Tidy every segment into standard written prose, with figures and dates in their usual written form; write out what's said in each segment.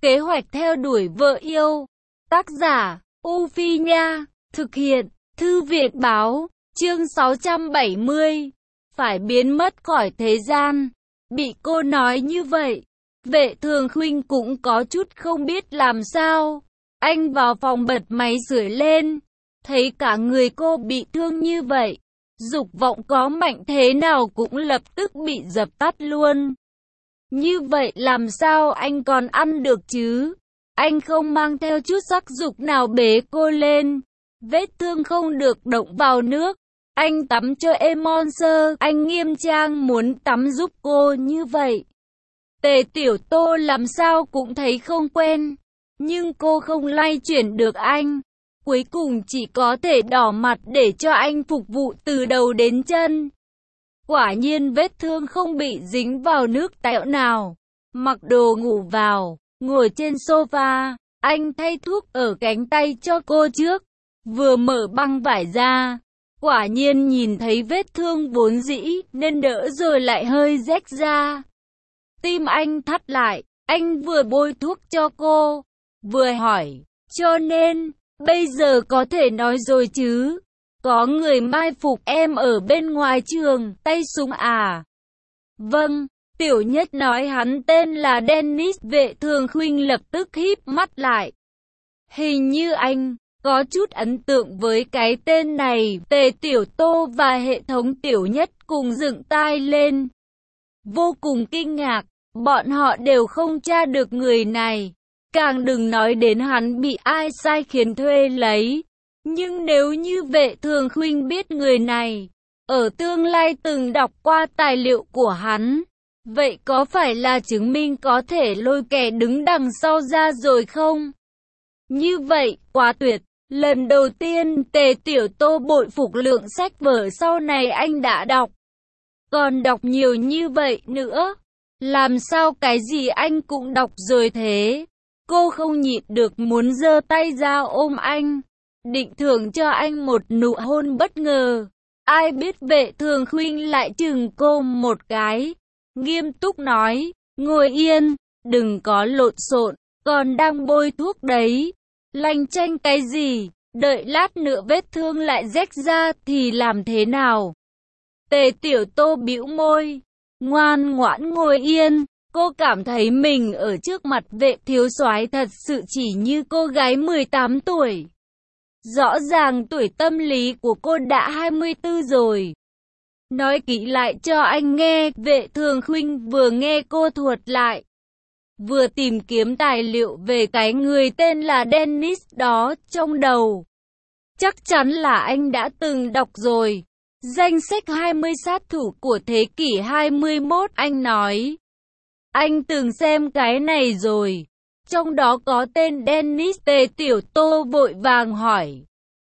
Kế hoạch theo đuổi vợ yêu. Tác giả, U Phi Nha. Thực hiện, Thư viện Báo. Chương 670. Phải biến mất khỏi thế gian. Bị cô nói như vậy, Vệ Thường Khuynh cũng có chút không biết làm sao. Anh vào phòng bật máy sưởi lên, thấy cả người cô bị thương như vậy, dục vọng có mạnh thế nào cũng lập tức bị dập tắt luôn. Như vậy làm sao anh còn ăn được chứ? Anh không mang theo chút sắc dục nào bế cô lên. Vết thương không được động vào nước. Anh tắm cho êm Monster. Anh nghiêm trang muốn tắm giúp cô như vậy. Tề Tiểu Tô làm sao cũng thấy không quen. Nhưng cô không lay chuyển được anh. Cuối cùng chỉ có thể đỏ mặt để cho anh phục vụ từ đầu đến chân. Quả nhiên vết thương không bị dính vào nước tẹo nào. Mặc đồ ngủ vào, ngồi trên sofa, anh thay thuốc ở cánh tay cho cô trước. Vừa mở băng vải ra, quả nhiên nhìn thấy vết thương vốn dĩ nên đỡ rồi lại hơi rách ra. Tim anh thắt lại, anh vừa bôi thuốc cho cô, vừa hỏi, cho nên, bây giờ có thể nói rồi chứ? Có người mai phục em ở bên ngoài trường, tay súng à? Vâng, Tiểu Nhất nói hắn tên là Dennis. Vệ Thường Khuynh lập tức híp mắt lại. Hình như anh có chút ấn tượng với cái tên này. Tề Tiểu Tô và hệ thống Tiểu Nhất cùng dựng tai lên. Vô cùng kinh ngạc, bọn họ đều không tra được người này. Càng đừng nói đến hắn bị ai sai khiến thuê lấy. Nhưng nếu như Vệ Thường Khuynh biết người này, ở tương lai từng đọc qua tài liệu của hắn, vậy có phải là chứng minh có thể lôi kẻ đứng đằng sau ra rồi không? Như vậy, quá tuyệt. Lần đầu tiên Tề Tiểu Tô bội phục lượng sách vở sau này anh đã đọc. Còn đọc nhiều như vậy nữa. Làm sao cái gì anh cũng đọc rồi thế? Cô không nhịn được muốn giơ tay ra ôm anh, định thưởng cho anh một nụ hôn bất ngờ. Ai biết Vệ Thường Khuynh lại chừng cô một cái, nghiêm túc nói, ngồi yên, đừng có lộn xộn, còn đang bôi thuốc đấy. Lanh chanh cái gì, đợi lát nữa vết thương lại rách ra thì làm thế nào? Tề Tiểu Tô bĩu môi, ngoan ngoãn ngồi yên. Cô cảm thấy mình ở trước mặt Vệ thiếu soái thật sự chỉ như cô gái 18 tuổi. Rõ ràng tuổi tâm lý của cô đã 24 rồi. Nói kỹ lại cho anh nghe. Vệ Thường Khuynh vừa nghe cô thuật lại, vừa tìm kiếm tài liệu về cái người tên là Dennis đó trong đầu. Chắc chắn là anh đã từng đọc rồi. Danh sách 20 sát thủ của thế kỷ 21, anh nói. Anh từng xem cái này rồi. Trong đó có tên Dennis. Tề Tiểu Tô vội vàng hỏi.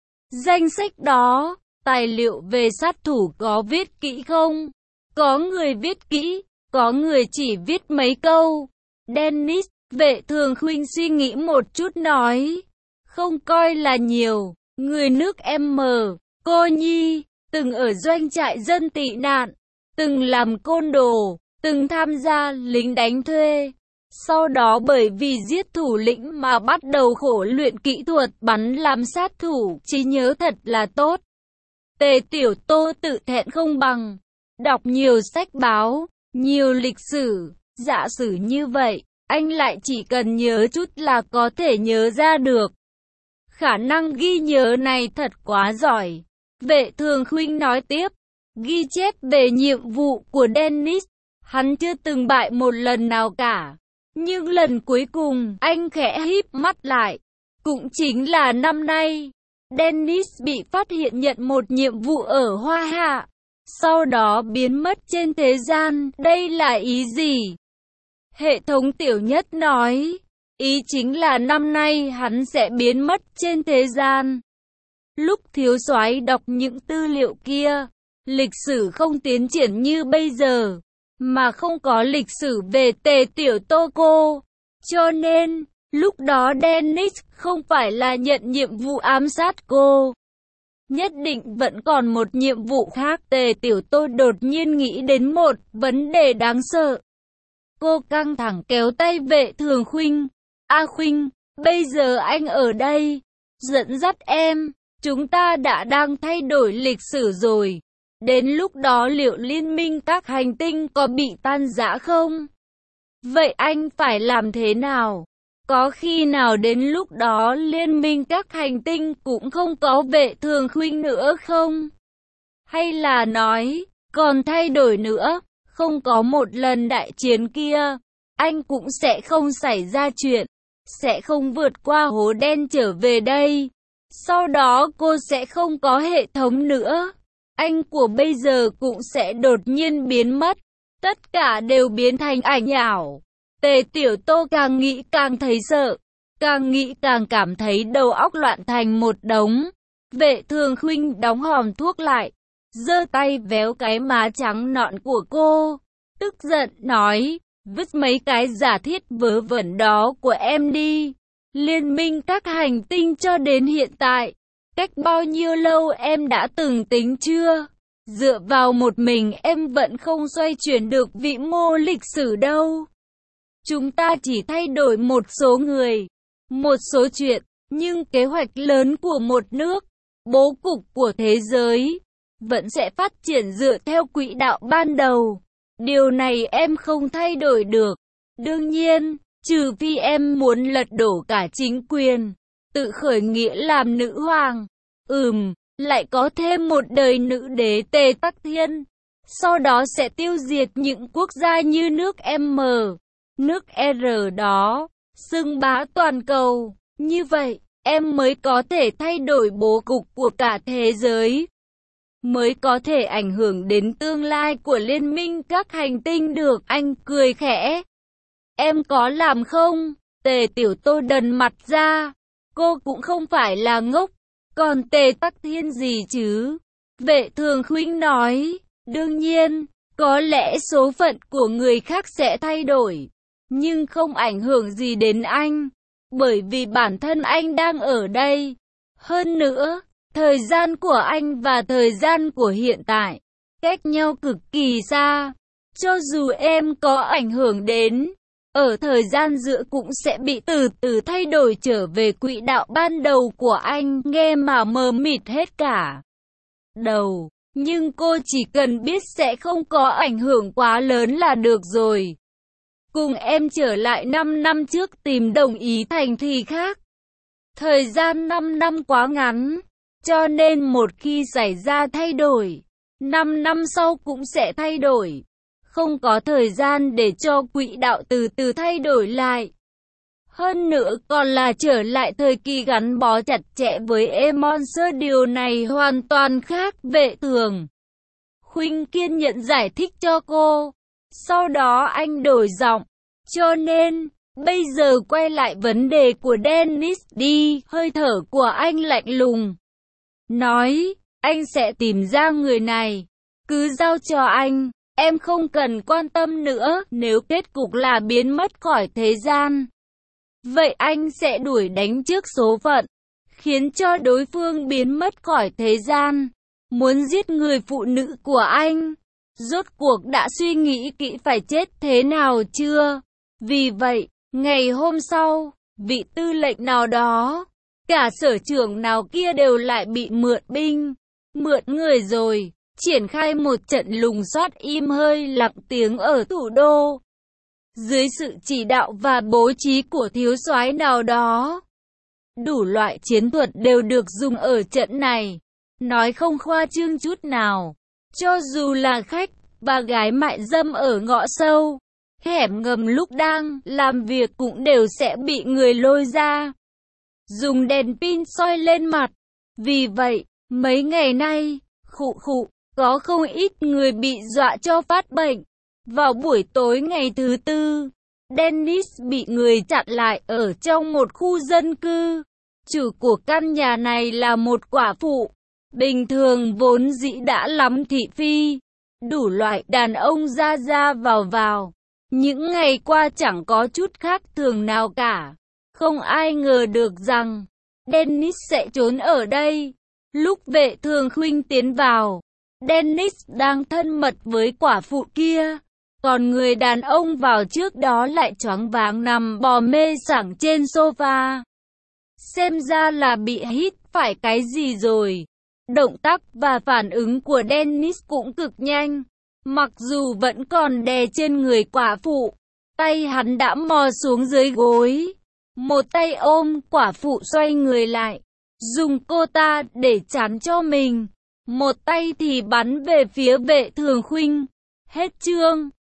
Danh sách đó, tài liệu về sát thủ có viết kỹ không? Có người viết kỹ, có người chỉ viết mấy câu. Dennis, Vệ Thường Khuynh suy nghĩ một chút nói. Không coi là nhiều. Người nước M, cô nhi, từng ở doanh trại dân tị nạn, từng làm côn đồ, từng tham gia lính đánh thuê. Sau đó bởi vì giết thủ lĩnh mà bắt đầu khổ luyện kỹ thuật bắn làm sát thủ, trí nhớ thật là tốt. Tề Tiểu Tô tự thẹn không bằng. Đọc nhiều sách báo, nhiều lịch sử, giả sử như vậy, anh lại chỉ cần nhớ chút là có thể nhớ ra được. Khả năng ghi nhớ này thật quá giỏi. Vệ Thường Khuynh nói tiếp, ghi chép về nhiệm vụ của Dennis, hắn chưa từng bại một lần nào cả. Nhưng lần cuối cùng, anh khẽ híp mắt lại. Cũng chính là năm nay, Dennis bị phát hiện nhận một nhiệm vụ ở Hoa Hạ, sau đó biến mất trên thế gian. Đây là ý gì? Hệ thống Tiểu Nhất nói, ý chính là năm nay hắn sẽ biến mất trên thế gian. Lúc thiếu soái đọc những tư liệu kia, lịch sử không tiến triển như bây giờ, mà không có lịch sử về Tề Tiểu Tô cô. Cho nên, lúc đó Dennis không phải là nhận nhiệm vụ ám sát cô. Nhất định vẫn còn một nhiệm vụ khác. Tề Tiểu Tô đột nhiên nghĩ đến một vấn đề đáng sợ. Cô căng thẳng kéo tay Vệ Thường Khuynh. A Khuynh, bây giờ anh ở đây, dẫn dắt em, chúng ta đã đang thay đổi lịch sử rồi. Đến lúc đó liệu liên minh các hành tinh có bị tan rã không? Vậy anh phải làm thế nào? Có khi nào đến lúc đó liên minh các hành tinh cũng không có Vệ Thường Khuynh nữa không? Hay là nói, còn thay đổi nữa, không có một lần đại chiến kia, anh cũng sẽ không xảy ra chuyện, sẽ không vượt qua hố đen trở về đây. Sau đó cô sẽ không có hệ thống nữa. Anh của bây giờ cũng sẽ đột nhiên biến mất. Tất cả đều biến thành ảnh ảo. Tề Tiểu Tô càng nghĩ càng thấy sợ. Càng nghĩ càng cảm thấy đầu óc loạn thành một đống. Vệ Thường Khuynh đóng hòm thuốc lại, giơ tay véo cái má trắng nõn của cô. Tức giận nói, vứt mấy cái giả thiết vớ vẩn đó của em đi. Liên minh các hành tinh cho đến hiện tại, cách bao nhiêu lâu em đã từng tính chưa? Dựa vào một mình em vẫn không xoay chuyển được vĩ mô lịch sử đâu. Chúng ta chỉ thay đổi một số người, một số chuyện, nhưng kế hoạch lớn của một nước, bố cục của thế giới, vẫn sẽ phát triển dựa theo quỹ đạo ban đầu. Điều này em không thay đổi được. Đương nhiên, trừ phi em muốn lật đổ cả chính quyền, tự khởi nghĩa làm nữ hoàng. Lại có thêm một đời nữ đế Tề Tắc Thiên. Sau đó sẽ tiêu diệt những quốc gia như nước M, nước R đó, xưng bá toàn cầu. Như vậy, em mới có thể thay đổi bố cục của cả thế giới, mới có thể ảnh hưởng đến tương lai của liên minh các hành tinh được. Anh cười khẽ. Em có làm không? Tề Tiểu Tô đần mặt ra. Cô cũng không phải là ngốc. Còn Tề Tắc Thiên gì chứ? Vệ Thường Khuynh nói. Đương nhiên, có lẽ số phận của người khác sẽ thay đổi, nhưng không ảnh hưởng gì đến anh, bởi vì bản thân anh đang ở đây. Hơn nữa, thời gian của anh và thời gian của hiện tại cách nhau cực kỳ xa. Cho dù em có ảnh hưởng đến, ở thời gian giữa cũng sẽ bị từ từ thay đổi trở về quỹ đạo ban đầu của anh. Nghe mà mờ mịt hết cả đầu. Nhưng cô chỉ cần biết sẽ không có ảnh hưởng quá lớn là được rồi. Cùng em trở lại 5 năm trước tìm đồng ý thành thì khác. Thời gian 5 năm quá ngắn, cho nên một khi xảy ra thay đổi, 5 năm sau cũng sẽ thay đổi. Không có thời gian để cho quỹ đạo từ từ thay đổi lại. Hơn nữa còn là trở lại thời kỳ gắn bó chặt chẽ với E-Monster. Điều này hoàn toàn khác. Vệ Thường Khuynh kiên nhẫn giải thích cho cô. Sau đó anh đổi giọng. Cho nên, bây giờ quay lại vấn đề của Dennis đi. Hơi thở của anh lạnh lùng. Nói, anh sẽ tìm ra người này. Cứ giao cho anh. Em không cần quan tâm nữa. Nếu kết cục là biến mất khỏi thế gian, vậy anh sẽ đuổi đánh trước số phận, khiến cho đối phương biến mất khỏi thế gian. Muốn giết người phụ nữ của anh, rốt cuộc đã suy nghĩ kỹ phải chết thế nào chưa? Vì vậy, ngày hôm sau, vị tư lệnh nào đó, cả sở trưởng nào kia đều lại bị mượn binh, mượn người rồi, triển khai một trận lùng soát im hơi lặng tiếng ở thủ đô. Dưới sự chỉ đạo và bố trí của thiếu soái nào đó, đủ loại chiến thuật đều được dùng ở trận này. Nói không khoa trương chút nào, cho dù là khách và gái mại dâm ở ngõ sâu, hẻm ngầm lúc đang làm việc cũng đều sẽ bị người lôi ra, dùng đèn pin soi lên mặt. Vì vậy, mấy ngày nay, có không ít người bị dọa cho phát bệnh. Vào buổi tối ngày thứ Tư, Dennis bị người chặn lại ở trong một khu dân cư. Chủ của căn nhà này là một quả phụ. Bình thường vốn dĩ đã lắm thị phi, đủ loại đàn ông ra ra vào. Những ngày qua chẳng có chút khác thường nào cả. Không ai ngờ được rằng Dennis sẽ trốn ở đây. Lúc Vệ Thường Khuynh tiến vào, Dennis đang thân mật với quả phụ kia. Còn người đàn ông vào trước đó lại choáng váng nằm bò mê sảng trên sofa. Xem ra là bị hít phải cái gì rồi. Động tác và phản ứng của Dennis cũng cực nhanh. Mặc dù vẫn còn đè trên người quả phụ, tay hắn đã mò xuống dưới gối. Một tay ôm quả phụ xoay người lại, dùng cô ta để chắn cho mình. Một tay thì bắn về phía Vệ Thường Khuynh. Hết chương.